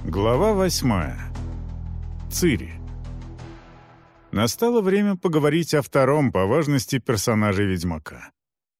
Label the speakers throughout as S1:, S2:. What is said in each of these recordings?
S1: Глава 8. Цири. Настало время поговорить о втором по важности персонаже Ведьмака.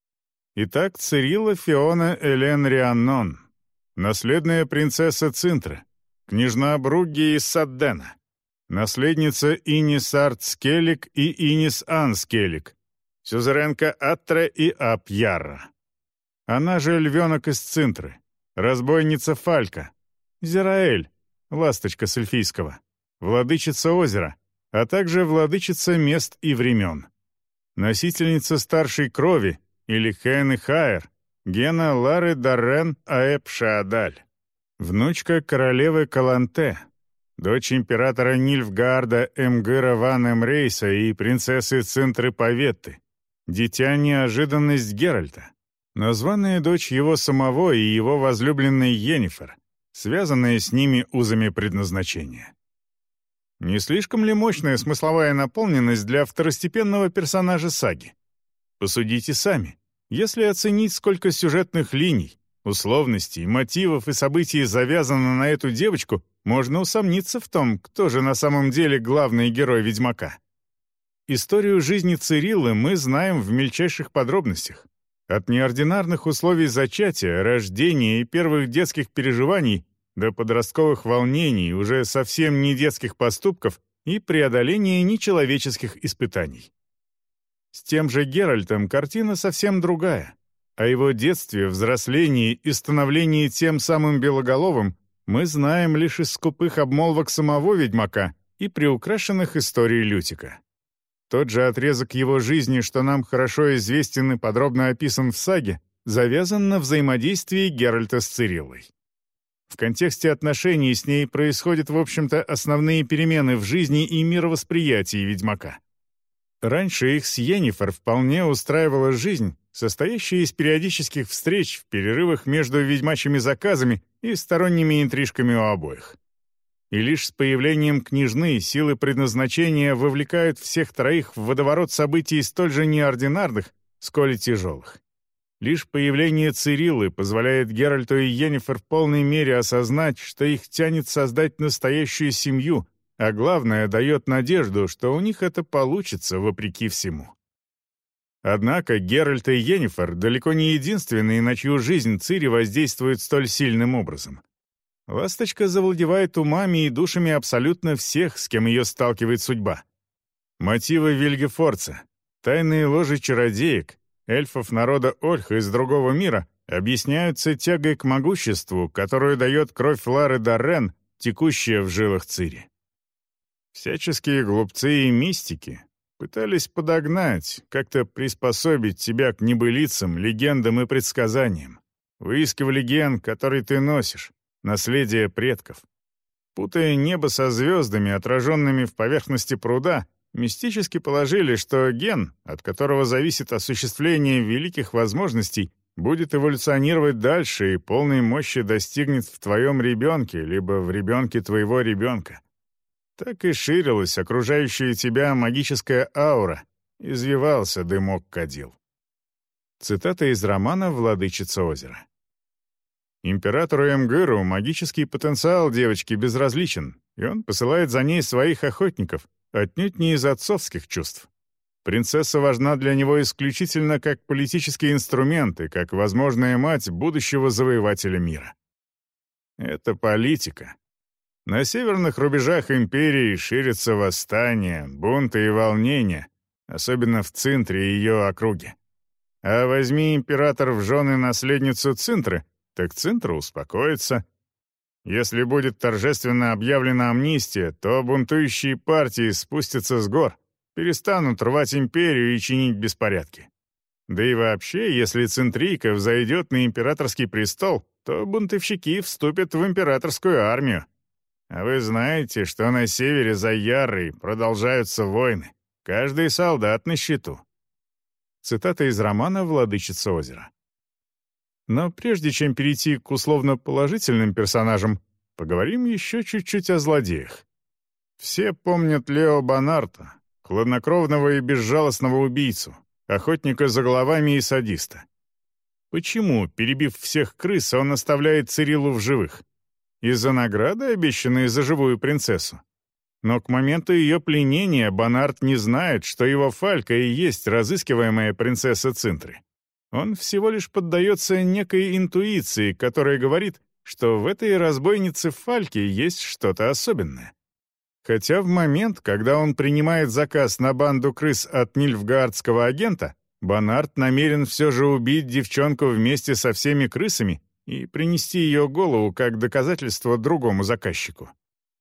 S1: Итак, Цирилла Фиона Элен Рианнон, наследная принцесса Цинтры, княжна Бругги из Саддена, наследница Инис Арт Скеллиг и Инис Ан Скеллиг, сюзеренка Аттре и Ап-Ярра. Она же львенок из Цинтры, разбойница Фалька, Зираэль, ласточка с эльфийского, владычица озера, а также владычица мест и времен. Носительница старшей крови, или Хен и Хаэр, Гена Лары Даррен Аэб Шаадаль. Внучка королевы Каланте, дочь императора Нильфгаарда Эмгыра ван Эмрейса и принцессы Цинтры Паветты, дитя неожиданность Геральта, названная дочь его самого и его возлюбленной Йеннифер, связанные с ними узами предназначения. Не слишком ли мощная смысловая наполненность для второстепенного персонажа саги? Посудите сами. Если оценить, сколько сюжетных линий, условностей, мотивов и событий завязано на эту девочку, можно усомниться в том, кто же на самом деле главный герой «Ведьмака». Историю жизни Цириллы мы знаем в мельчайших подробностях. От неординарных условий зачатия, рождения и первых детских переживаний до подростковых волнений, уже совсем не детских поступков и преодоления нечеловеческих испытаний. С тем же Геральтом картина совсем другая. О его детстве, взрослении и становлении тем самым Белоголовым мы знаем лишь из скупых обмолвок самого Ведьмака и приукрашенных историй Лютика. Тот же отрезок его жизни, что нам хорошо известен и подробно описан в саге, завязан на взаимодействии Геральта с Цириллой. В контексте отношений с ней происходят, в общем-то, основные перемены в жизни и мировосприятии Ведьмака. Раньше их с Йеннифер вполне устраивала жизнь, состоящая из периодических встреч в перерывах между ведьмачьими заказами и сторонними интрижками у обоих. И лишь с появлением княжны силы предназначения вовлекают всех троих в водоворот событий столь же неординарных, сколь и тяжелых. Лишь появление Цириллы позволяет Геральту и Йеннифер в полной мере осознать, что их тянет создать настоящую семью, а главное, дает надежду, что у них это получится вопреки всему. Однако Геральт и Йеннифер далеко не единственные, на чью жизнь Цири воздействует столь сильным образом. Ласточка завладевает умами и душами абсолютно всех, с кем ее сталкивает судьба. Мотивы Вильгефорца, тайные ложи чародеек, эльфов народа Ольха из другого мира объясняются тягой к могуществу, которую дает кровь Лары Даррен, текущая в жилах Цири. Всяческие глупцы и мистики пытались подогнать, как-то приспособить тебя к небылицам, легендам и предсказаниям. Выискивали ген, который ты носишь, наследие предков. Путая небо со звездами, отраженными в поверхности пруда, мистически положили, что ген, от которого зависит осуществление великих возможностей, будет эволюционировать дальше и полной мощи достигнет в твоем ребенке, либо в ребенке твоего ребенка. Так и ширилась окружающая тебя магическая аура, извивался дымок кадил. Цитата из романа «Владычица озера». Императору Эмгыру магический потенциал девочки безразличен, и он посылает за ней своих охотников, отнюдь не из отцовских чувств. Принцесса важна для него исключительно как политический инструмент и как возможная мать будущего завоевателя мира. Это политика. На северных рубежах империи ширятся восстания, бунты и волнения, особенно в Цинтре и ее округе. А возьми император в жены наследницу Цинтры, так Цинтра успокоится. Если будет торжественно объявлена амнистия, то бунтующие партии спустятся с гор, перестанут рвать империю и чинить беспорядки. Да и вообще, если Цинтрийка взойдет на императорский престол, то бунтовщики вступят в императорскую армию. А вы знаете, что на севере за Яррой продолжаются войны. Каждый солдат на счету. Цитата из романа «Владычица озера». Но прежде чем перейти к условно-положительным персонажам, поговорим еще чуть-чуть о злодеях. Все помнят Лео Бонарта, хладнокровного и безжалостного убийцу, охотника за головами и садиста. Почему, перебив всех крыс, он оставляет Цириллу в живых? Из-за награды, обещанной за живую принцессу? Но к моменту ее пленения Бонард не знает, что его Фалька и есть разыскиваемая принцесса Цинтры. Он всего лишь поддается некой интуиции, которая говорит, что в этой разбойнице Фальке есть что-то особенное. Хотя в момент, когда он принимает заказ на банду крыс от нильфгаардского агента, Бонард намерен все же убить девчонку вместе со всеми крысами и принести ее голову как доказательство другому заказчику.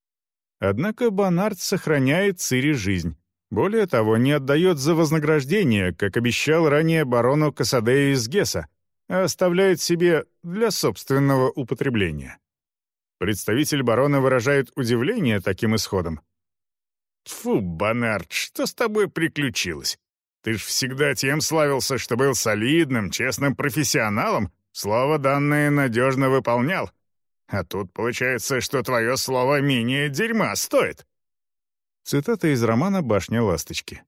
S1: Однако Бонард сохраняет Цири жизнь. Более того, не отдает за вознаграждение, как обещал ранее барону Касадею из Гесса, а оставляет себе для собственного употребления. Представитель барона выражает удивление таким исходом. «Тьфу, Бонард, что с тобой приключилось? Ты ж всегда тем славился, что был солидным, честным профессионалом, слово данное надежно выполнял. А тут получается, что твое слово менее дерьма стоит». Цитата из романа «Башня ласточки».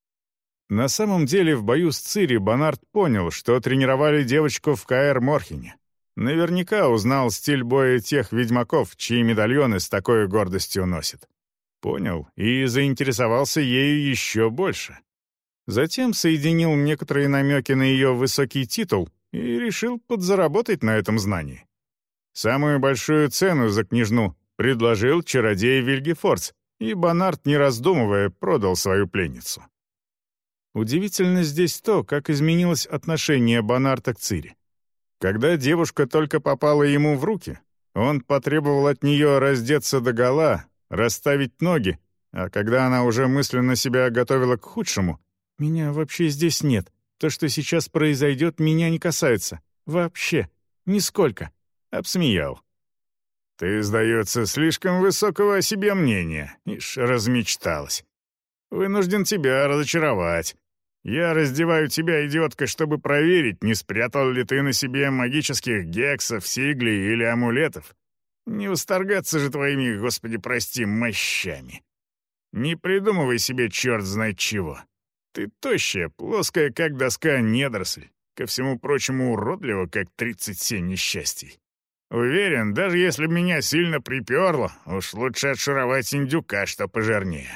S1: На самом деле в бою с Цири Бонард понял, что тренировали девочку в Каэр-Морхене. Наверняка узнал стиль боя тех ведьмаков, чьи медальоны с такой гордостью носят. Понял и заинтересовался ею еще больше. Затем соединил некоторые намеки на ее высокий титул и решил подзаработать на этом знании. Самую большую цену за княжну предложил чародей Вильгефордс, и Бонард, не раздумывая, продал свою пленницу. Удивительно здесь то, как изменилось отношение Бонарда к Цири. Когда девушка только попала ему в руки, он потребовал от нее раздеться догола, расставить ноги, а когда она уже мысленно себя готовила к худшему, «Меня вообще здесь нет. То, что сейчас произойдет, меня не касается. Вообще. Нисколько». Обсмеял. «Ты, сдается, слишком высокого о себе мнения. Ишь, размечталась. Вынужден тебя разочаровать. Я раздеваю тебя, идиотка, чтобы проверить, не спрятал ли ты на себе магических гексов, сиглей или амулетов. Не восторгаться же твоими, Господи, прости, мощами. Не придумывай себе черт знает чего. Ты тощая, плоская, как доска недоросль, ко всему прочему уродлива, как 37 несчастий. Уверен, даже если б меня сильно приперло, уж лучше отшуровать индюка, что пожирнее».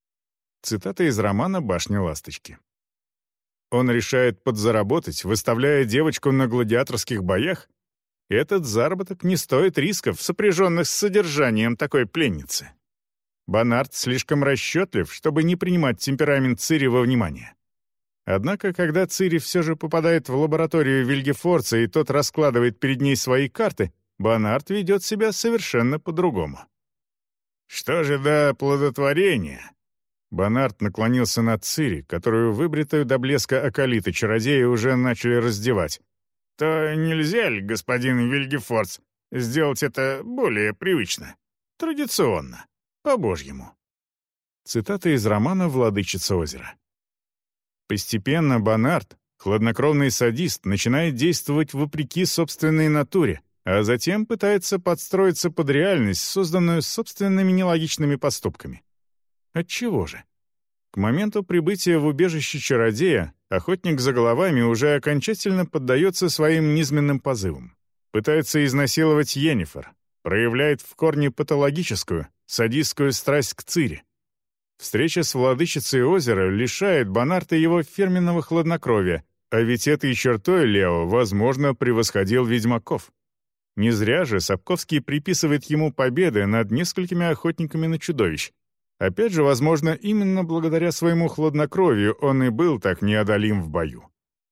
S1: Цитата из романа «Башня ласточки». Он решает подзаработать, выставляя девочку на гладиаторских боях? Этот заработок не стоит рисков, сопряженных с содержанием такой пленницы. Бонард слишком расчетлив, чтобы не принимать темперамент Цири во внимание. Однако, когда Цири все же попадает в лабораторию Вильгефордса и тот раскладывает перед ней свои карты, Бонард ведет себя совершенно по-другому. «Что же до оплодотворения?» Бонард наклонился над Цири, которую выбритую до блеска акалиты чародеи уже начали раздевать. «То нельзя ли, господин Вильгефордс, сделать это более привычно, традиционно, по-божьему?» Цитата из романа «Владычица озера». Постепенно Бонард, хладнокровный садист, начинает действовать вопреки собственной натуре, а затем пытается подстроиться под реальность, созданную собственными нелогичными поступками. Отчего же? К моменту прибытия в убежище чародея охотник за головами уже окончательно поддается своим низменным позывам. Пытается изнасиловать Йеннифер, проявляет в корне патологическую, садистскую страсть к Цири. Встреча с владычицей озера лишает Бонарда его фирменного хладнокровия, а ведь этой чертой Лео, возможно, превосходил ведьмаков. Не зря же Сапковский приписывает ему победы над несколькими охотниками на чудовищ. Опять же, возможно, именно благодаря своему хладнокровию он и был так неодолим в бою.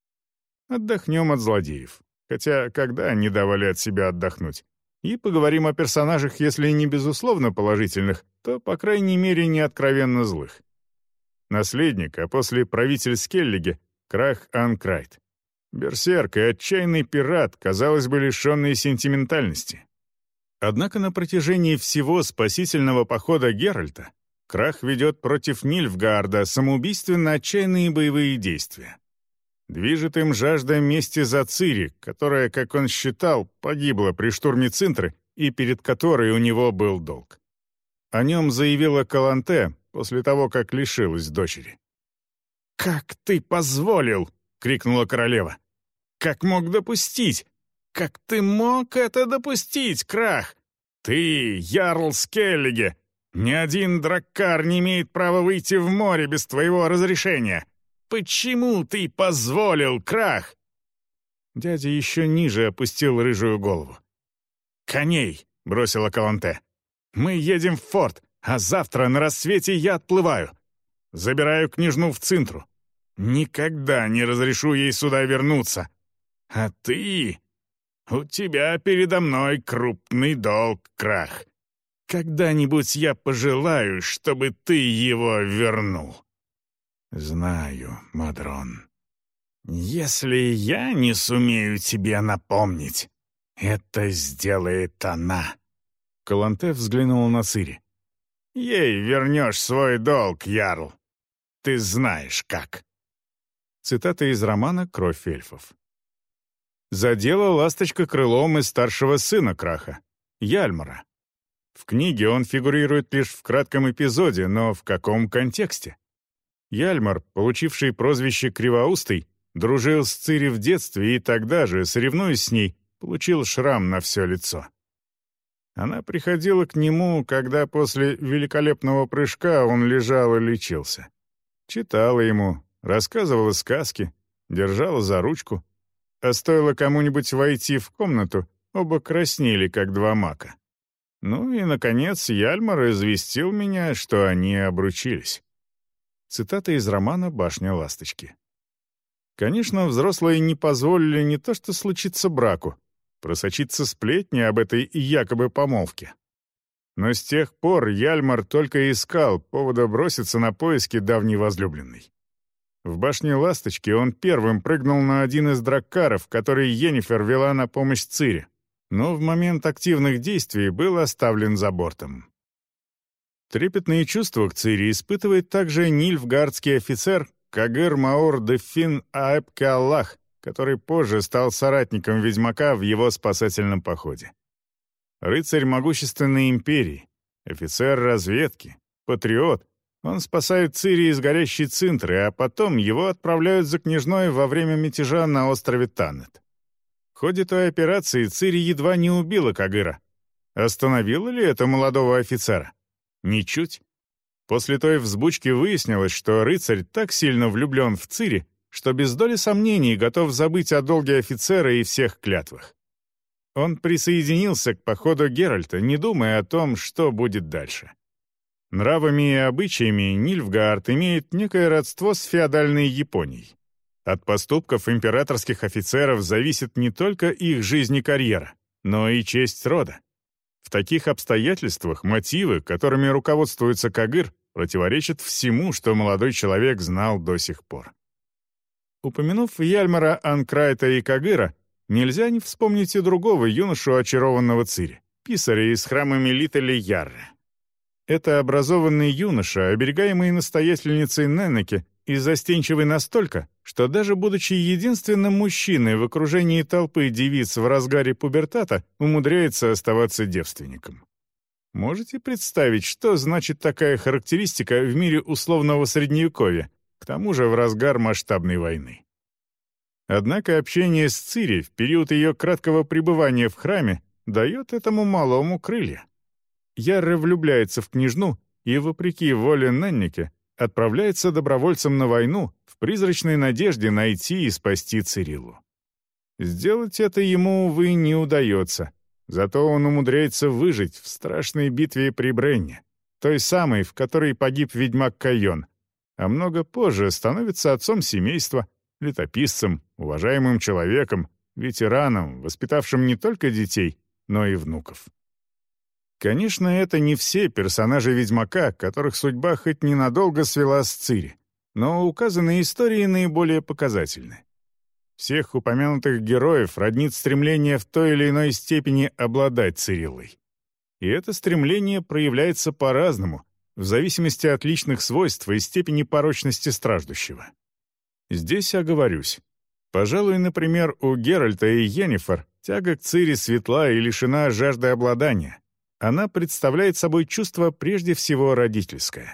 S1: Отдохнем от злодеев. Хотя, когда они давали от себя отдохнуть? И поговорим о персонажах, если не безусловно положительных, то, по крайней мере, не откровенно злых. Наследник, а после правитель Скеллиги — Крах Анкрайт. Берсерк и отчаянный пират, казалось бы, лишенные сентиментальности. Однако на протяжении всего спасительного похода Геральта Крах ведет против Нильфгаарда самоубийственно отчаянные боевые действия. Движет им жажда мести за Цири, которая, как он считал, погибла при штурме Цинтры и перед которой у него был долг. О нем заявила Каланте после того, как лишилась дочери. «Как ты позволил!» — крикнула королева. «Как мог допустить? Как ты мог это допустить, Крах? «Ты, Ярл Скеллиге! Ни один драккар не имеет права выйти в море без твоего разрешения! Почему ты позволил, Крах?» Дядя еще ниже опустил рыжую голову. «Коней!» — бросила Каланте. «Мы едем в форт, а завтра на рассвете я отплываю. Забираю княжну в Цинтру. Никогда не разрешу ей сюда вернуться. А ты... У тебя передо мной крупный долг, Крах. Когда-нибудь я пожелаю, чтобы ты его вернул». «Знаю, Мадрон. Если я не сумею тебе напомнить, это сделает она». Каланте взглянул на Цири. «Ей вернешь свой долг, Ярл. Ты знаешь как». Цитата из романа «Кровь эльфов». Задела ласточка крылом из старшего сына Краха, Яльмара. В книге он фигурирует лишь в кратком эпизоде, но в каком контексте? Яльмар, получивший прозвище Кривоустый, дружил с Цири в детстве и тогда же, соревнуясь с ней, получил шрам на все лицо. Она приходила к нему, когда после великолепного прыжка он лежал и лечился. Читала ему, рассказывала сказки, держала за ручку. А стоило кому-нибудь войти в комнату, оба краснели, как два мака. Ну и, наконец, Яльмар известил меня, что они обручились. Цитата из романа «Башня ласточки». Конечно, взрослые не позволили не то что случиться браку, просочиться сплетни об этой якобы помолвке. Но с тех пор Яльмар только искал повода броситься на поиски давней возлюбленной. В башне Ласточки он первым прыгнул на один из драккаров, который Йеннифер вела на помощь Цири, но в момент активных действий был оставлен за бортом. Трепетные чувства к Цири испытывает также нильфгардский офицер Кагыр Маор де Фин Аэб Кеаллах, который позже стал соратником ведьмака в его спасательном походе. Рыцарь могущественной империи, офицер разведки, патриот, он спасает Цири из горящей Цинтры, а потом его отправляют за княжной во время мятежа на острове Таннет. В ходе той операции Цири едва не убила Кагыра. Остановило ли это молодого офицера? Ничуть. После той взбучки выяснилось, что рыцарь так сильно влюблен в Цири, что без доли сомнений готов забыть о долге офицера и всех клятвах. Он присоединился к походу Геральта, не думая о том, что будет дальше. Нравами и обычаями Нильфгаард имеет некое родство с феодальной Японией. От поступков императорских офицеров зависит не только их жизнь и карьера, но и честь рода. В таких обстоятельствах мотивы, которыми руководствуется Кагыр, противоречат всему, что молодой человек знал до сих пор. Упомянув Яльмара, Анкрайта и Кагыра, нельзя не вспомнить и другого юношу, очарованного Цири, писаря из храма Мелителя Ярре. Это образованный юноша, оберегаемый настоятельницей Неннеке, и застенчивый настолько, что даже будучи единственным мужчиной в окружении толпы девиц в разгаре пубертата, умудряется оставаться девственником. Можете представить, что значит такая характеристика в мире условного Средневековья, к тому же в разгар масштабной войны? Однако общение с Цири в период ее краткого пребывания в храме дает этому малому крылья. Ярре влюбляется в княжну и, вопреки воле Неннике, отправляется добровольцем на войну в призрачной надежде найти и спасти Цириллу. Сделать это ему, увы, не удается, зато он умудряется выжить в страшной битве при Бренне, той самой, в которой погиб ведьмак Кайон, а много позже становится отцом семейства, летописцем, уважаемым человеком, ветераном, воспитавшим не только детей, но и внуков. Конечно, это не все персонажи «Ведьмака», которых судьба хоть ненадолго свела с Цири, но указанные истории наиболее показательны. Всех упомянутых героев роднит стремление в той или иной степени обладать Цириллой. И это стремление проявляется по-разному, в зависимости от личных свойств и степени порочности страждущего. Здесь оговорюсь. Пожалуй, например, у Геральта и Йеннифер тяга к Цири светла и лишена жажды обладания. Она представляет собой чувство прежде всего родительское.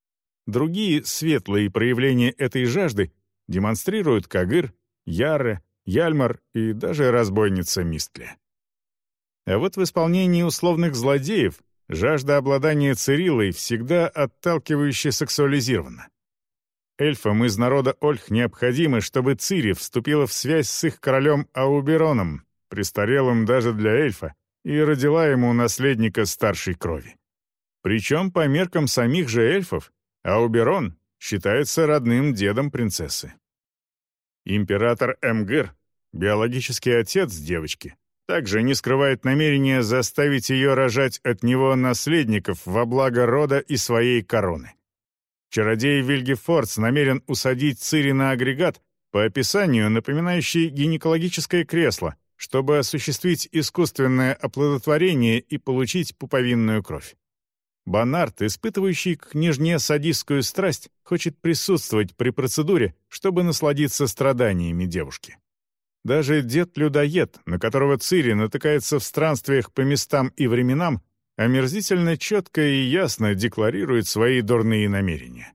S1: Другие светлые проявления этой жажды демонстрируют Кагыр, Ярре, Яльмар и даже разбойница Мистле. А вот в исполнении условных злодеев жажда обладания Цириллой всегда отталкивающе сексуализирована. Эльфам из народа Ольх необходимо, чтобы Цири вступила в связь с их королем Аубероном, престарелым даже для эльфа, и родила ему наследника старшей крови. Причем по меркам самих же эльфов Ауберон считается родным дедом принцессы. Император Эмгыр, биологический отец девочки, также не скрывает намерения заставить ее рожать от него наследников во благо рода и своей короны. Чародей Вильгефордс намерен усадить Цири на агрегат, по описанию напоминающий гинекологическое кресло, чтобы осуществить искусственное оплодотворение и получить пуповинную кровь. Бонард, испытывающий к княжне садистскую страсть, хочет присутствовать при процедуре, чтобы насладиться страданиями девушки. Даже дед-людоед, на которого Цири натыкается в странствиях по местам и временам, омерзительно четко и ясно декларирует свои дурные намерения.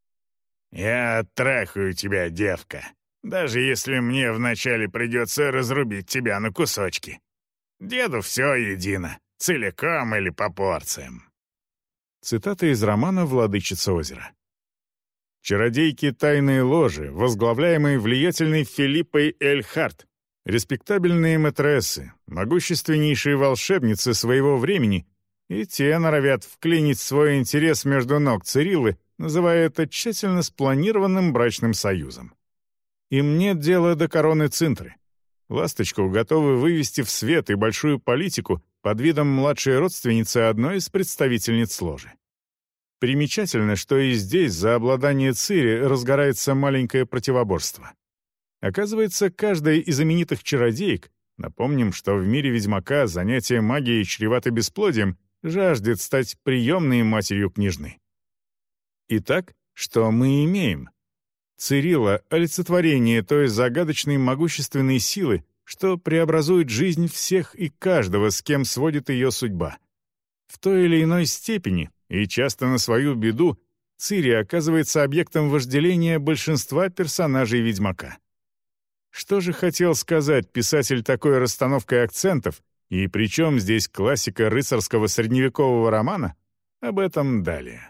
S1: «Я оттрахаю тебя, девка, даже если мне вначале придется разрубить тебя на кусочки. Деду все едино, целиком или по порциям». Цитата из романа «Владычица озера». Чародейки тайной ложи, возглавляемые влиятельной Филиппой Эльхарт, респектабельные мэтрессы, могущественнейшие волшебницы своего времени, и те норовят вклинить свой интерес между ног Цириллы, называя это тщательно спланированным брачным союзом. Им нет дела до короны Цинтры. Ласточку готовы вывести в свет и большую политику под видом младшей родственницы одной из представительниц ложи. Примечательно, что и здесь за обладание Цири разгорается маленькое противоборство. Оказывается, каждая из именитых чародеек, напомним, что в мире ведьмака занятие магией чревато бесплодием, жаждет стать приемной матерью княжны. Итак, что мы имеем? Цирилла — олицетворение той загадочной могущественной силы, что преобразует жизнь всех и каждого, с кем сводит ее судьба. В той или иной степени, и часто на свою беду, Цири оказывается объектом вожделения большинства персонажей «Ведьмака». Что же хотел сказать писатель такой расстановкой акцентов, и причем здесь классика рыцарского средневекового романа? Об этом далее.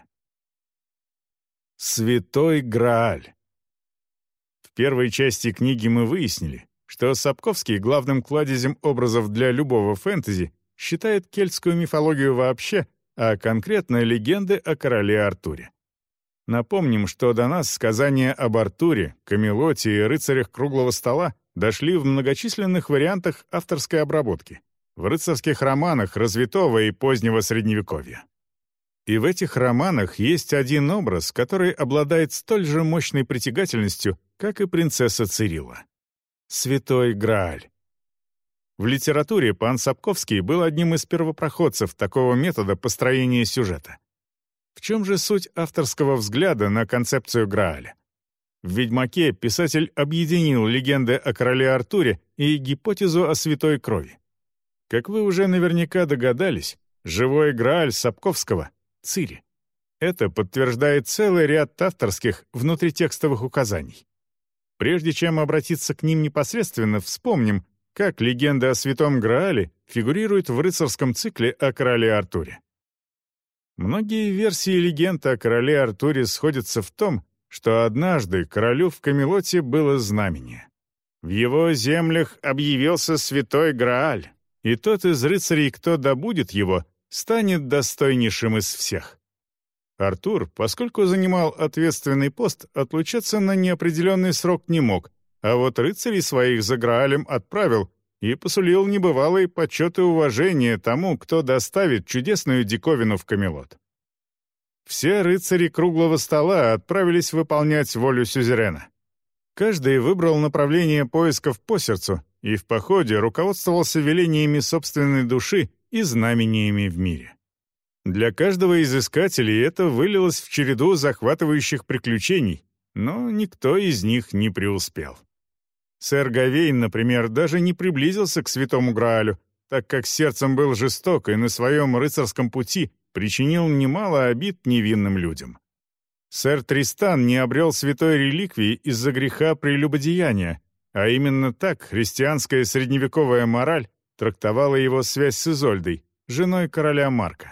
S1: Святой Грааль. В первой части книги мы выяснили, что Сапковский главным кладезем образов для любого фэнтези считает кельтскую мифологию вообще, а конкретно легенды о короле Артуре. Напомним, что до нас сказания об Артуре, Камелоте и рыцарях круглого стола дошли в многочисленных вариантах авторской обработки, в рыцарских романах развитого и позднего Средневековья. И в этих романах есть один образ, который обладает столь же мощной притягательностью, как и принцесса Цирилла. Святой Грааль. В литературе пан Сапковский был одним из первопроходцев такого метода построения сюжета. В чем же суть авторского взгляда на концепцию Грааля? В «Ведьмаке» писатель объединил легенды о короле Артуре и гипотезу о святой крови. Как вы уже наверняка догадались, живой Грааль Сапковского — Цири. Это подтверждает целый ряд авторских внутритекстовых указаний. Прежде чем обратиться к ним непосредственно, вспомним, как легенда о святом Граале фигурирует в рыцарском цикле о короле Артуре. Многие версии легенд о короле Артуре сходятся в том, что однажды королю в Камелоте было знамение. В его землях объявился святой Грааль, и тот из рыцарей, кто добудет его, станет достойнейшим из всех. Артур, поскольку занимал ответственный пост, отлучаться на неопределенный срок не мог, а вот рыцарей своих за Граалем отправил и посулил небывалые почет и уважение тому, кто доставит чудесную диковину в Камелот. Все рыцари круглого стола отправились выполнять волю сюзерена. Каждый выбрал направление поисков по сердцу и в походе руководствовался велениями собственной души и знамениями в мире. Для каждого из искателей это вылилось в череду захватывающих приключений, но никто из них не преуспел. Сэр Гавейн, например, даже не приблизился к святому Граалю, так как сердцем был жесток и на своем рыцарском пути причинил немало обид невинным людям. Сэр Тристан не обрел святой реликвии из-за греха прелюбодеяния, а именно так христианская средневековая мораль трактовала его связь с Изольдой, женой короля Марка.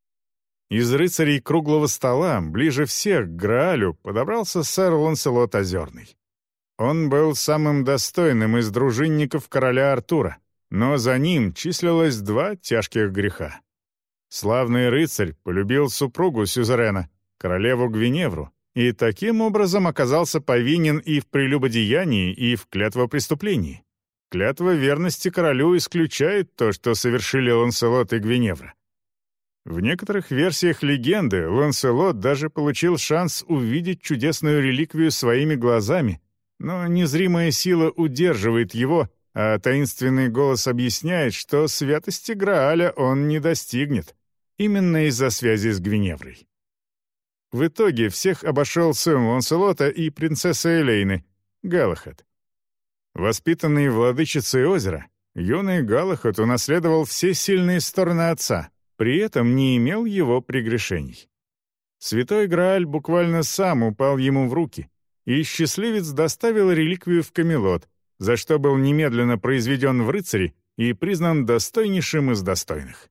S1: Из рыцарей круглого стола ближе всех к Граалю подобрался сэр Ланселот Озерный. Он был самым достойным из дружинников короля Артура, но за ним числилось 2 тяжких греха. Славный рыцарь полюбил супругу сюзерена, королеву Гвиневру, и таким образом оказался повинен и в прелюбодеянии, и в клятвопреступлении. Клятва верности королю исключает то, что совершили Ланселот и Гвиневра. В некоторых версиях легенды Ланселот даже получил шанс увидеть чудесную реликвию своими глазами, но незримая сила удерживает его, а таинственный голос объясняет, что святости Грааля он не достигнет, именно из-за связи с Гвиневрой. В итоге всех обошел сын Ланселота и принцесса Элейны, Галахад. Воспитанный владычицей озера, юный Галахад унаследовал все сильные стороны отца, при этом не имел его прегрешений. Святой Грааль буквально сам упал ему в руки, и счастливец доставил реликвию в Камелот, за что был немедленно произведен в рыцари и признан достойнейшим из достойных.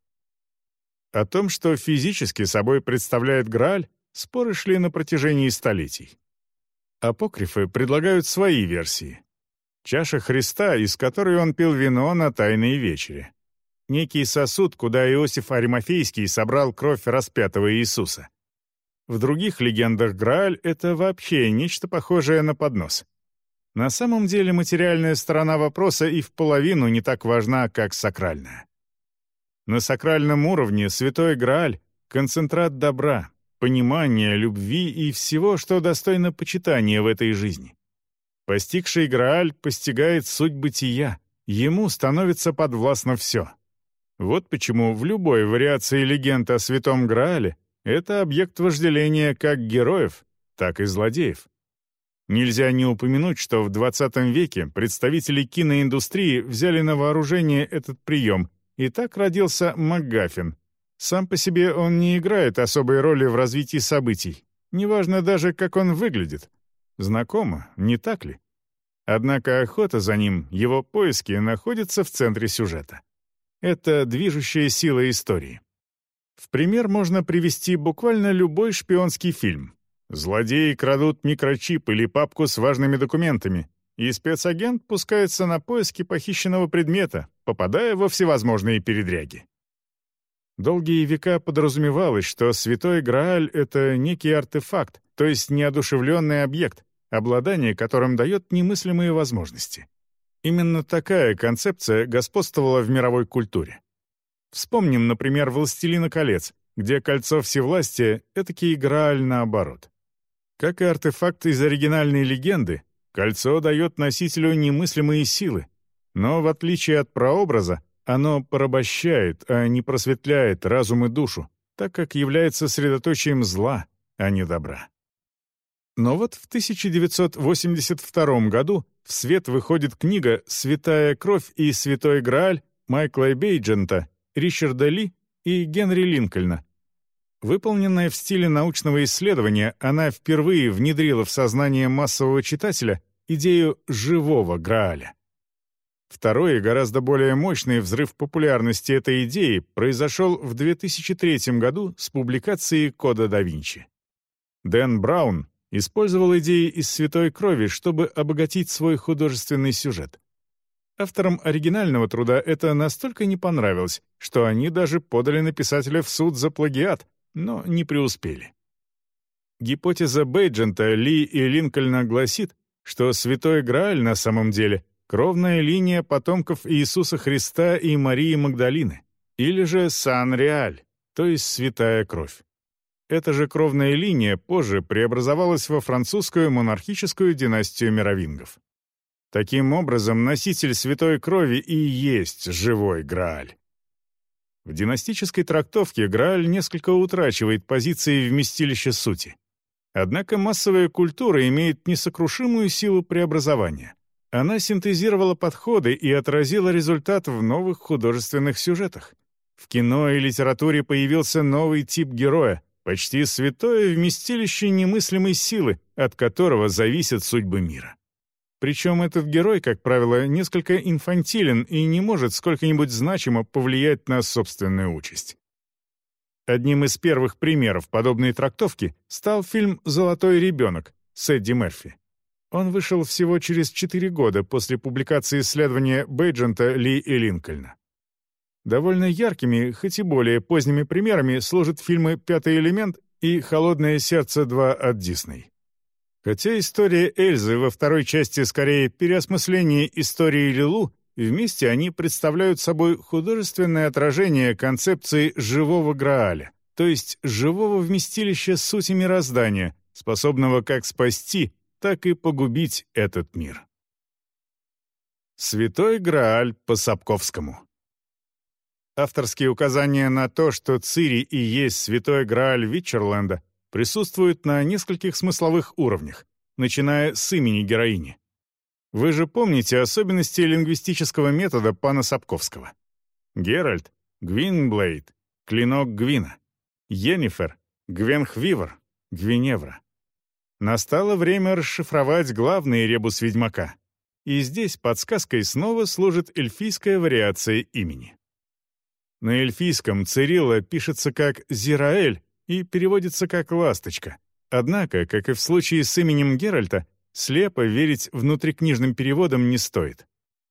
S1: О том, что физически собой представляет Грааль, споры шли на протяжении столетий. Апокрифы предлагают свои версии. Чаша Христа, из которой он пил вино на Тайной вечере. Некий сосуд, куда Иосиф Аримафейский собрал кровь распятого Иисуса. В других легендах Грааль — это вообще нечто похожее на поднос. На самом деле материальная сторона вопроса и вполовину не так важна, как сакральная. На сакральном уровне Святой Грааль — концентрат добра, понимания, любви и всего, что достойно почитания в этой жизни. Постигший Грааль постигает суть бытия, ему становится подвластно все. Вот почему в любой вариации легенд о Святом Граале это объект вожделения как героев, так и злодеев. Нельзя не упомянуть, что в XX веке представители киноиндустрии взяли на вооружение этот прием, и так родился МакГаффин. Сам по себе он не играет особой роли в развитии событий, неважно даже, как он выглядит. Знакомо, не так ли? Однако охота за ним, его поиски находятся в центре сюжета. Это движущая сила истории. В пример можно привести буквально любой шпионский фильм. Злодеи крадут микрочип или папку с важными документами, и спецагент пускается на поиски похищенного предмета, попадая во всевозможные передряги. Долгие века подразумевалось, что Святой Грааль — это некий артефакт, то есть неодушевленный объект, обладание которым дает немыслимые возможности. Именно такая концепция господствовала в мировой культуре. Вспомним, например, «Властелина колец», где кольцо всевластия — этакий Грааль наоборот. Как и артефакт из оригинальной легенды, кольцо дает носителю немыслимые силы, но, в отличие от прообраза, оно порабощает, а не просветляет разум и душу, так как является средоточием зла, а не добра. Но вот в 1982 году в свет выходит книга «Святая кровь и Святой Грааль» Майкла Бейджента, Ричарда Ли и Генри Линкольна. Выполненная в стиле научного исследования, она впервые внедрила в сознание массового читателя идею живого Грааля. Второй и гораздо более мощный взрыв популярности этой идеи произошел в 2003 году с публикацией «Кода да Винчи». Дэн Браун использовал идеи из «Святой крови», чтобы обогатить свой художественный сюжет. Авторам оригинального труда это настолько не понравилось, что они даже подали на писателя в суд за плагиат, но не преуспели. Гипотеза Бейджента, Ли и Линкольна гласит, что Святой Грааль на самом деле кровная линия потомков Иисуса Христа и Марии Магдалины, или же Сан-Реаль, то есть Святая кровь. Эта же кровная линия позже преобразовалась во французскую монархическую династию мировингов. Таким образом, носитель святой крови и есть живой Грааль. В династической трактовке Грааль несколько утрачивает позиции вместилища сути. Однако массовая культура имеет несокрушимую силу преобразования. Она синтезировала подходы и отразила результат в новых художественных сюжетах. В кино и литературе появился новый тип героя, почти святое вместилище немыслимой силы, от которого зависят судьбы мира. Причем этот герой, как правило, несколько инфантилен и не может сколько-нибудь значимо повлиять на собственную участь. Одним из первых примеров подобной трактовки стал фильм «Золотой ребенок» с Эдди Мерфи. Он вышел всего через 4 года после публикации исследования Бейджента, Ли и Линкольна. Довольно яркими, хоть и более поздними примерами служат фильмы «Пятый элемент» и «Холодное сердце 2» от Дисней. Хотя история Эльзы во второй части скорее переосмысление истории Лилу, вместе они представляют собой художественное отражение концепции живого Грааля, то есть живого вместилища сути мироздания, способного как спасти, так и погубить этот мир. Святой Грааль по Сапковскому. Авторские указания на то, что Цири и есть Святой Грааль Вичерленда, присутствуют на нескольких смысловых уровнях, начиная с имени героини. Вы же помните особенности лингвистического метода пана Сапковского. Геральт — Гвинблейд, клинок Гвина. Йеннифер — Гвенхвивер, Гвиневра. Настало время расшифровать главный ребус ведьмака. И здесь подсказкой снова служит эльфийская вариация имени. На эльфийском Цирилла пишется как Зираэль и переводится как «ласточка». Однако, как и в случае с именем Геральта, слепо верить внутрикнижным переводам не стоит.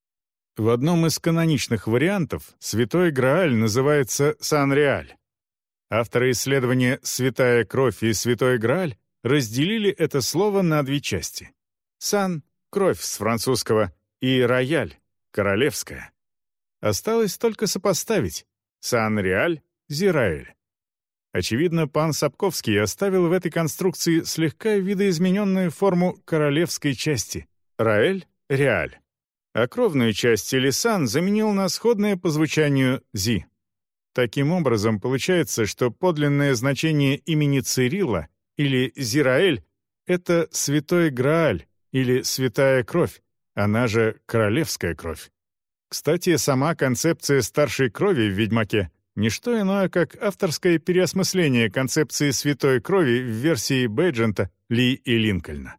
S1: В одном из каноничных вариантов Святой Грааль называется Сан-Реаль. Авторы исследования «Святая кровь» и «Святой Грааль» разделили это слово на 2 части. «Сан» — кровь с французского, и «рояль» — королевская. Осталось только сопоставить Сан-Реаль, Зираэль. Очевидно, пан Сапковский оставил в этой конструкции слегка видоизмененную форму королевской части — Раэль, Реаль. А кровную часть или Сан заменил на сходное по звучанию Зи. Таким образом, получается, что подлинное значение имени Цирилла или Зираэль — это Святой Грааль или Святая кровь, она же королевская кровь. Кстати, сама концепция старшей крови в «Ведьмаке» — не что иное, как авторское переосмысление концепции святой крови в версии Бейджента, Ли и Линкольна.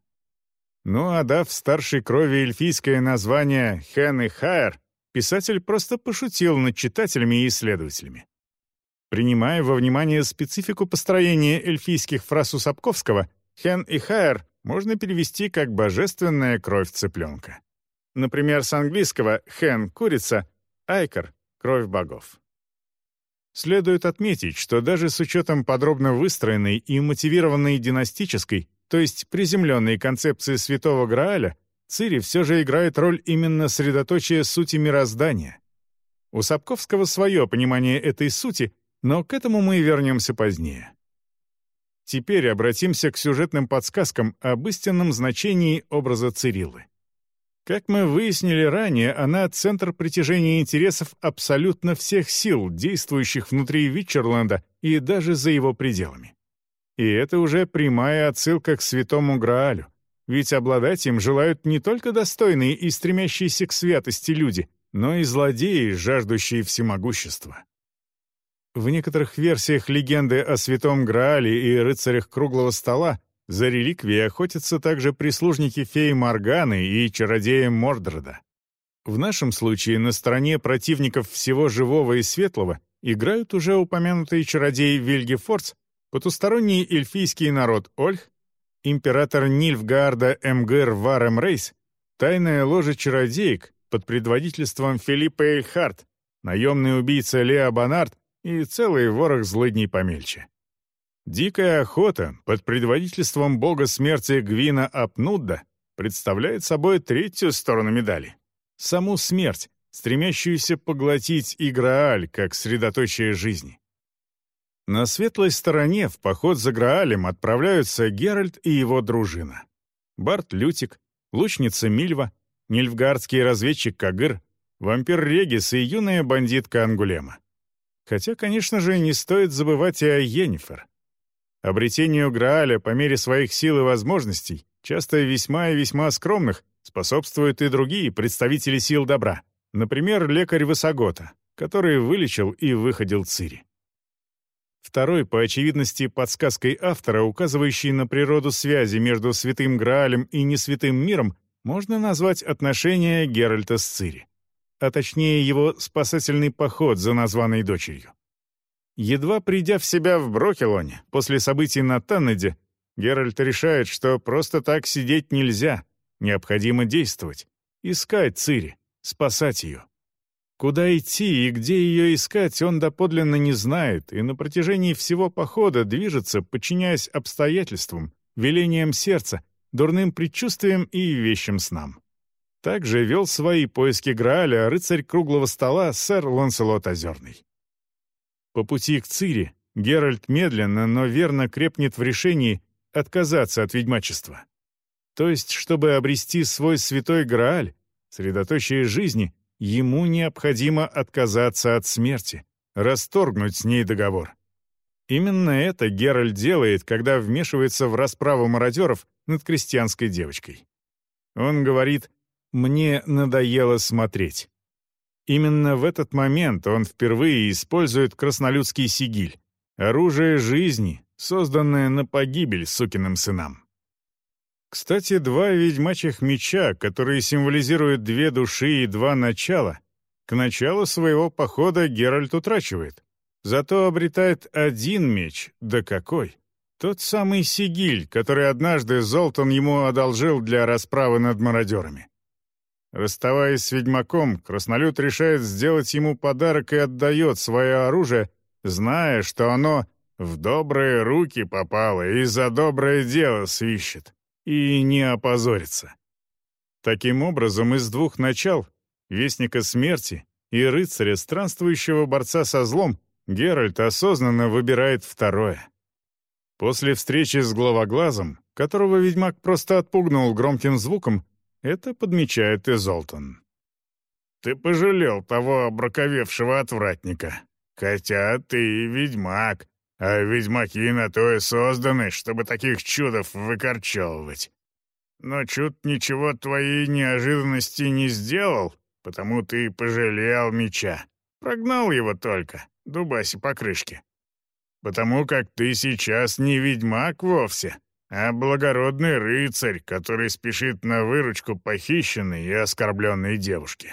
S1: Ну а дав старшей крови эльфийское название Хен и Хайер, писатель просто пошутил над читателями и исследователями. Принимая во внимание специфику построения эльфийских фраз у Сапковского, Хен и Хайер можно перевести как «божественная кровь цыпленка». Например, с английского «hen» — курица, «айкер» — кровь богов. Следует отметить, что даже с учетом подробно выстроенной и мотивированной династической, то есть приземленной концепции Святого Грааля, Цири все же играет роль именно средоточия сути мироздания. У Сапковского свое понимание этой сути, но к этому мы вернемся позднее. Теперь обратимся к сюжетным подсказкам об истинном значении образа Цириллы. Как мы выяснили ранее, она — центр притяжения интересов абсолютно всех сил, действующих внутри Вичерленда и даже за его пределами. И это уже прямая отсылка к Святому Граалю, ведь обладать им желают не только достойные и стремящиеся к святости люди, но и злодеи, жаждущие всемогущества. В некоторых версиях легенды о Святом Граале и рыцарях Круглого Стола за реликвией охотятся также прислужники феи Морганы и чародея Мордреда. В нашем случае на стороне противников всего живого и светлого играют уже упомянутые чародеи Вильгефордс, потусторонний эльфийский народ Ольх, император Нильфгаарда Эмгэр Варем Рейс, тайная ложа чародеек под предводительством Филиппа Эльхарт, наемный убийца Лео Бонард и целый ворох злыдней помельче. Дикая охота под предводительством бога смерти Гвина Апнудда представляет собой 3-ю сторону медали — саму смерть, стремящуюся поглотить и Грааль как средоточие жизни. На светлой стороне в поход за Граалем отправляются Геральт и его дружина. Барт Лютик, лучница Мильва, нильфгаардский разведчик Кагыр, вампир Регис и юная бандитка Ангулема. Хотя, конечно же, не стоит забывать и о Йеннифер. Обретению Грааля по мере своих сил и возможностей, часто весьма и весьма скромных, способствуют и другие представители сил добра, например, лекарь Высогота, который вылечил и выходил Цири. Второй, по очевидности, подсказкой автора, указывающей на природу связи между Святым Граалем и несвятым миром, можно назвать отношения Геральта с Цири, а точнее его спасательный поход за названной дочерью. Едва придя в себя в Брокелоне после событий на Таннеде, Геральт решает, что просто так сидеть нельзя, необходимо действовать, искать Цири, спасать ее. Куда идти и где ее искать, он доподлинно не знает, и на протяжении всего похода движется, подчиняясь обстоятельствам, велениям сердца, дурным предчувствиям и вещим снам. Также вел свои поиски Грааля рыцарь круглого стола сэр Ланселот Озерный. По пути к Цири Геральт медленно, но верно крепнет в решении отказаться от ведьмачества. То есть, чтобы обрести свой святой Грааль, средоточие жизни, ему необходимо отказаться от смерти, расторгнуть с ней договор. Именно это Геральт делает, когда вмешивается в расправу мародеров над крестьянской девочкой. Он говорит: «Мне надоело смотреть». Именно в этот момент он впервые использует краснолюдский сигиль, оружие жизни, созданное на погибель сукиным сынам. Кстати, два ведьмачьих меча, которые символизируют две души и два начала, к началу своего похода Геральт утрачивает. Зато обретает один меч, да какой! Тот самый сигиль, который однажды Золтан ему одолжил для расправы над мародерами. Расставаясь с ведьмаком, краснолюд решает сделать ему подарок и отдает свое оружие, зная, что оно в добрые руки попало и за доброе дело свищет, и не опозорится. Таким образом, из двух начал, вестника смерти и рыцаря, странствующего борца со злом, Геральт осознанно выбирает второе. После встречи с Главоглазом, которого ведьмак просто отпугнул громким звуком, это подмечает и Золтан. «Ты пожалел того обраковевшего отвратника. Хотя ты ведьмак, а ведьмаки на то и созданы, чтобы таких чудов выкорчевывать. Но чуд ничего твоей неожиданности не сделал, потому ты пожалел меча. Прогнал его только, дубаси по крышке. Потому как ты сейчас не ведьмак вовсе, а благородный рыцарь, который спешит на выручку похищенной и оскорбленной девушке».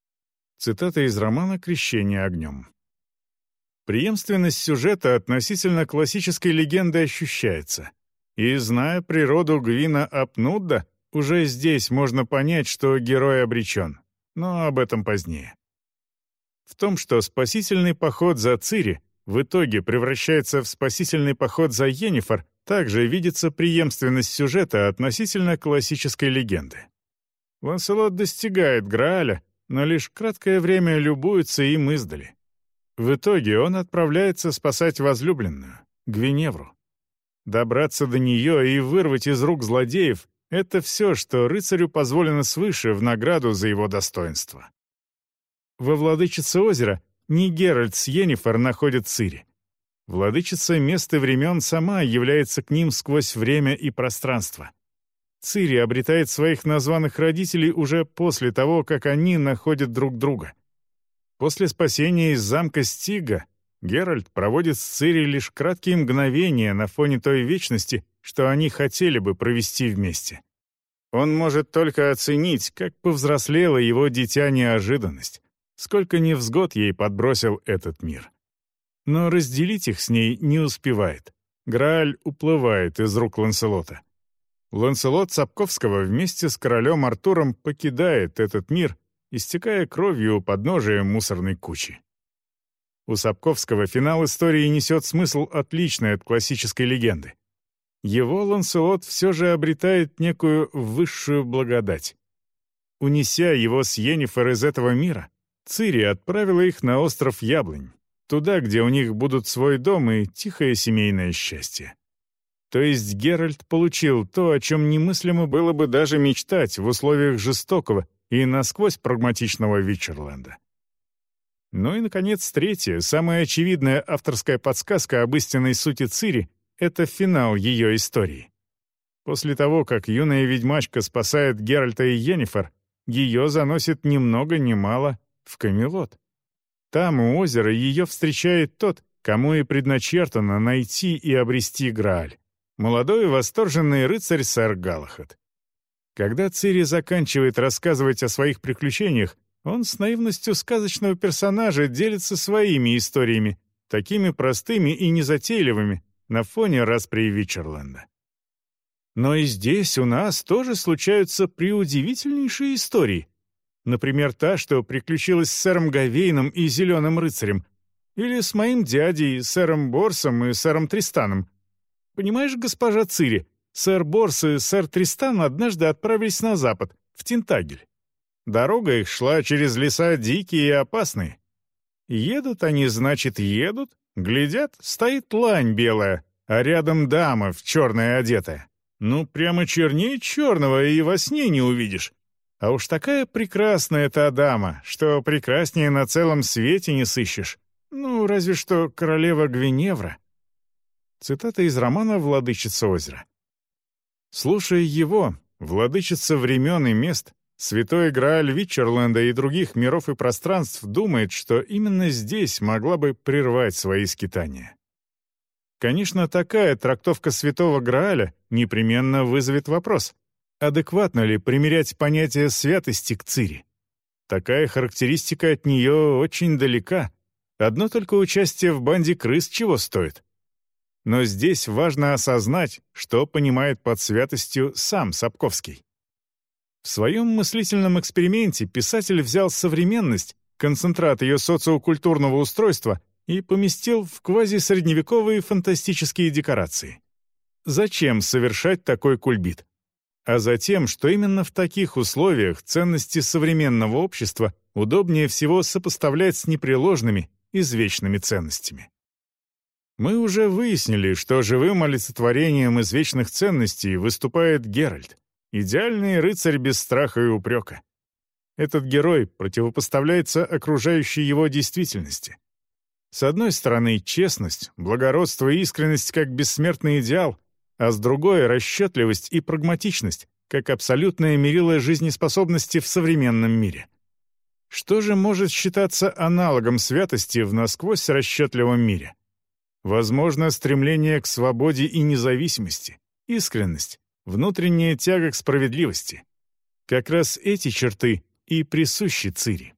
S1: Цитата из романа «Крещение огнем». Преемственность сюжета относительно классической легенды ощущается. И, зная природу Гвина Апнудда, уже здесь можно понять, что герой обречен. Но об этом позднее. В том, что спасительный поход за Цири в итоге превращается в спасительный поход за Йеннифер, также видится преемственность сюжета относительно классической легенды. Ланселот достигает Грааля, но лишь краткое время любуется им издали. В итоге он отправляется спасать возлюбленную, Гвиневру. Добраться до нее и вырвать из рук злодеев — это все, что рыцарю позволено свыше в награду за его достоинство. Во «Владычице озера» не Геральт с Йеннифер находят Цири. Владычица мест и времен сама является к ним сквозь время и пространство. Цири обретает своих названных родителей уже после того, как они находят друг друга. После спасения из замка Стига Геральт проводит с Цири лишь краткие мгновения на фоне той вечности, что они хотели бы провести вместе. Он может только оценить, как повзрослела его дитя неожиданность, сколько невзгод ей подбросил этот мир. Но разделить их с ней не успевает. Грааль уплывает из рук Ланселота. Ланселот Сапковского вместе с королем Артуром покидает этот мир, истекая кровью у подножия мусорной кучи. У Сапковского финал истории несет смысл, отличный от классической легенды. Его Ланселот все же обретает некую высшую благодать. Унеся его с Йеннифер из этого мира, Цири отправила их на остров Яблонь, туда, где у них будут свой дом и тихое семейное счастье. То есть Геральт получил то, о чем немыслимо было бы даже мечтать в условиях жестокого и насквозь прагматичного Вичерленда. Ну и, наконец, третья, самая очевидная авторская подсказка об истинной сути Цири — это финал ее истории. После того, как юная ведьмачка спасает Геральта и Йеннифер, ее заносит ни много ни мало в Камелот. Там, у озера, ее встречает тот, кому и предначертано найти и обрести Грааль — молодой и восторженный рыцарь сэр Галахад. Когда Цири заканчивает рассказывать о своих приключениях, он с наивностью сказочного персонажа делится своими историями, такими простыми и незатейливыми, на фоне распри Вичерленда. Но и здесь у нас тоже случаются преудивительнейшие истории. Например, та, что приключилась с сэром Гавейном и Зеленым рыцарем, или с моим дядей, сэром Борсом и сэром Тристаном. Понимаешь, госпожа Цири, сэр Борс и сэр Тристан однажды отправились на запад, в Тинтагель. Дорога их шла через леса дикие и опасные. Едут они, значит, едут, глядят, стоит лань белая, а рядом дама в черное одетая. Ну, прямо чернее черного и во сне не увидишь. А уж такая прекрасная та дама, что прекраснее на целом свете не сыщешь. Ну, разве что королева Гвиневра. Цитата из романа «Владычица озера». Слушая его, владычица времен и мест, святой Грааль Вичерленда и других миров и пространств думает, что именно здесь могла бы прервать свои скитания. Конечно, такая трактовка святого Грааля непременно вызовет вопрос, адекватно ли примерять понятие святости к Цири. Такая характеристика от нее очень далека. Одно только участие в банде крыс чего стоит. Но здесь важно осознать, что понимает под святостью сам Сапковский. В своем мыслительном эксперименте писатель взял современность, концентрат ее социокультурного устройства, и поместил в квазисредневековые фантастические декорации. Зачем совершать такой кульбит? А затем, что именно в таких условиях ценности современного общества удобнее всего сопоставлять с непреложными, извечными ценностями. Мы уже выяснили, что живым олицетворением извечных ценностей выступает Геральт, идеальный рыцарь без страха и упрека. Этот герой противопоставляется окружающей его действительности. С одной стороны, честность, благородство и искренность как бессмертный идеал, а с другой — расчетливость и прагматичность, как абсолютное мерило жизнеспособности в современном мире. Что же может считаться аналогом святости в насквозь расчетливом мире? Возможно, стремление к свободе и независимости, искренность, внутренняя тяга к справедливости. Как раз эти черты и присущи Цири.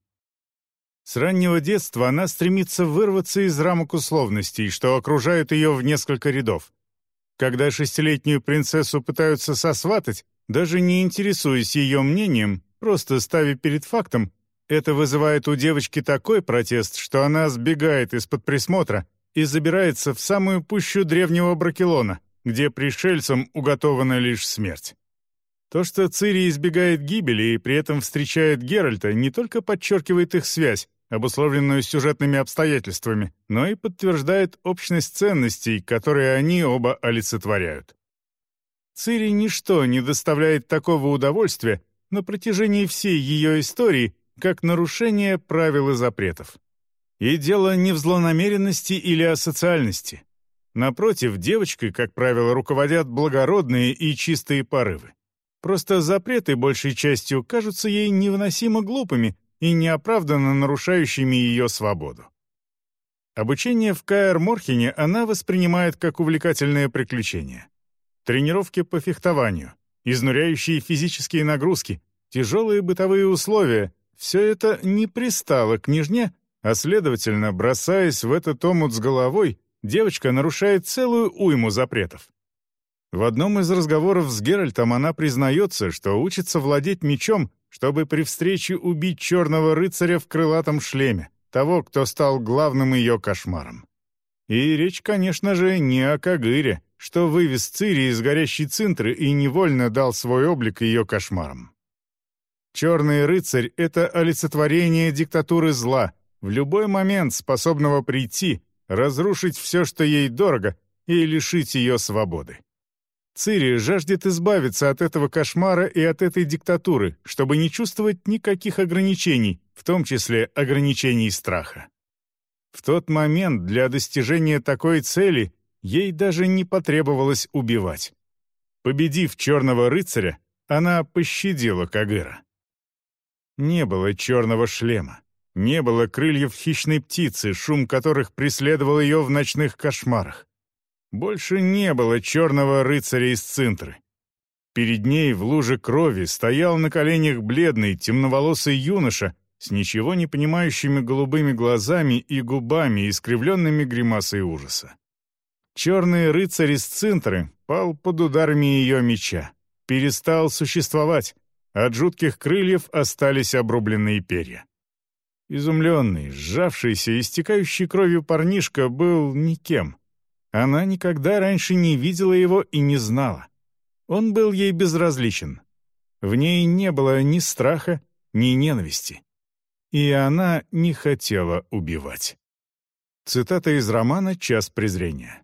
S1: С раннего детства она стремится вырваться из рамок условностей, что окружают ее в несколько рядов. Когда 6-летнюю принцессу пытаются сосватать, даже не интересуясь ее мнением, просто ставя перед фактом, это вызывает у девочки такой протест, что она сбегает из-под присмотра и забирается в самую пущу древнего Бракелона, где пришельцам уготована лишь смерть. То, что Цири избегает гибели и при этом встречает Геральта, не только подчеркивает их связь, обусловленную сюжетными обстоятельствами, но и подтверждает общность ценностей, которые они оба олицетворяют. Цири ничто не доставляет такого удовольствия на протяжении всей ее истории, как нарушение правил и запретов. И дело не в злонамеренности или асоциальности. Напротив, девочкой, как правило, руководят благородные и чистые порывы. Просто запреты, большей частью, кажутся ей невыносимо глупыми и неоправданно нарушающими ее свободу. Обучение в Каэр-Морхене она воспринимает как увлекательное приключение. Тренировки по фехтованию, изнуряющие физические нагрузки, тяжелые бытовые условия — все это не пристало к княжне, а, следовательно, бросаясь в этот омут с головой, девочка нарушает целую уйму запретов. В одном из разговоров с Геральтом она признается, что учится владеть мечом, чтобы при встрече убить черного рыцаря в крылатом шлеме, того, кто стал главным ее кошмаром. И речь, конечно же, не о Кагыре, что вывез Цири из горящей Цинтры и невольно дал свой облик ее кошмарам. Черный рыцарь — это олицетворение диктатуры зла, в любой момент способного прийти, разрушить все, что ей дорого, и лишить ее свободы. Цири жаждет избавиться от этого кошмара и от этой диктатуры, чтобы не чувствовать никаких ограничений, в том числе ограничений страха. В тот момент для достижения такой цели ей даже не потребовалось убивать. Победив черного рыцаря, она пощадила Кагыра. Не было черного шлема, не было крыльев хищной птицы, шум которых преследовал ее в ночных кошмарах. Больше не было черного рыцаря из Цинтры. Перед ней в луже крови стоял на коленях бледный, темноволосый юноша с ничего не понимающими голубыми глазами и губами, искривленными гримасой ужаса. Черный рыцарь из Цинтры пал под ударами ее меча, перестал существовать, от жутких крыльев остались обрубленные перья. Изумленный, сжавшийся, истекающий кровью парнишка был никем. Она никогда раньше не видела его и не знала. Он был ей безразличен. В ней не было ни страха, ни ненависти. И она не хотела убивать. Цитата из романа «Час презрения».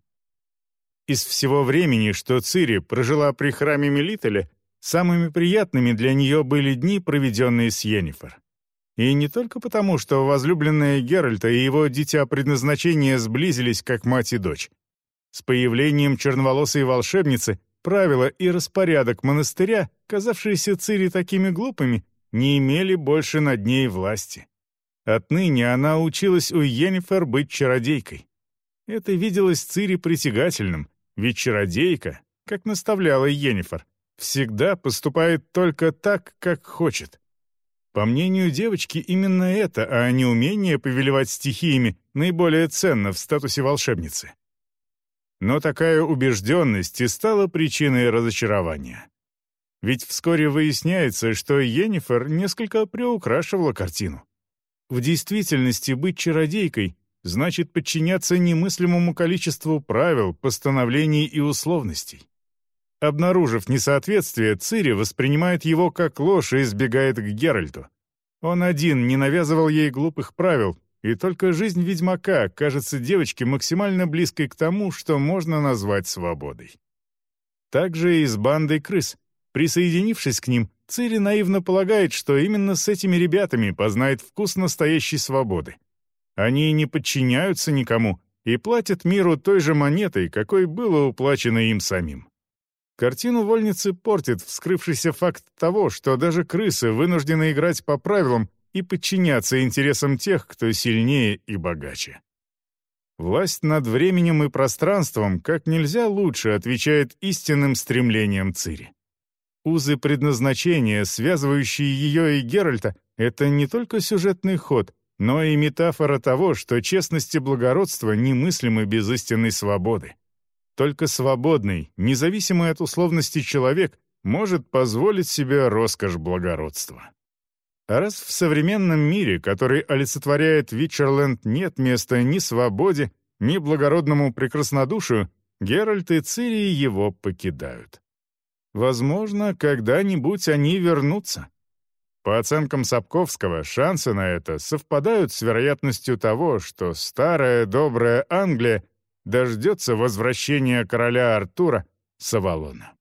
S1: Из всего времени, что Цири прожила при храме Мелителя, самыми приятными для нее были дни, проведенные с Йеннифер. И не только потому, что возлюбленная Геральта и его дитя предназначения сблизились как мать и дочь. С появлением черноволосой волшебницы правила и распорядок монастыря, казавшиеся Цири такими глупыми, не имели больше над ней власти. Отныне она училась у Йеннифер быть чародейкой. Это виделось Цири притягательным, ведь чародейка, как наставляла Йеннифер, всегда поступает только так, как хочет. По мнению девочки, именно это, а не умение повелевать стихиями, наиболее ценно в статусе волшебницы. Но такая убежденность и стала причиной разочарования. Ведь вскоре выясняется, что Йеннифер несколько приукрашивала картину. В действительности быть чародейкой значит подчиняться немыслимому количеству правил, постановлений и условностей. Обнаружив несоответствие, Цири воспринимает его как ложь и избегает к Геральту. Он один не навязывал ей глупых правил, и только жизнь ведьмака кажется девочке максимально близкой к тому, что можно назвать свободой. Так же и с бандой крыс. Присоединившись к ним, Цири наивно полагает, что именно с этими ребятами познает вкус настоящей свободы. Они не подчиняются никому и платят миру той же монетой, какой было уплачено им самим. Картину вольницы портит вскрывшийся факт того, что даже крысы вынуждены играть по правилам и подчиняться интересам тех, кто сильнее и богаче. Власть над временем и пространством как нельзя лучше отвечает истинным стремлениям Цири. Узы предназначения, связывающие ее и Геральта, это не только сюжетный ход, но и метафора того, что честность и благородство немыслимы без истинной свободы. Только свободный, независимый от условностей человек может позволить себе роскошь благородства. А раз в современном мире, который олицетворяет Витчерленд, нет места ни свободе, ни благородному прекраснодушию, Геральт и Цири его покидают. Возможно, когда-нибудь они вернутся. По оценкам Сапковского, шансы на это совпадают с вероятностью того, что старая добрая Англия дождется возвращения короля Артура с Авалона.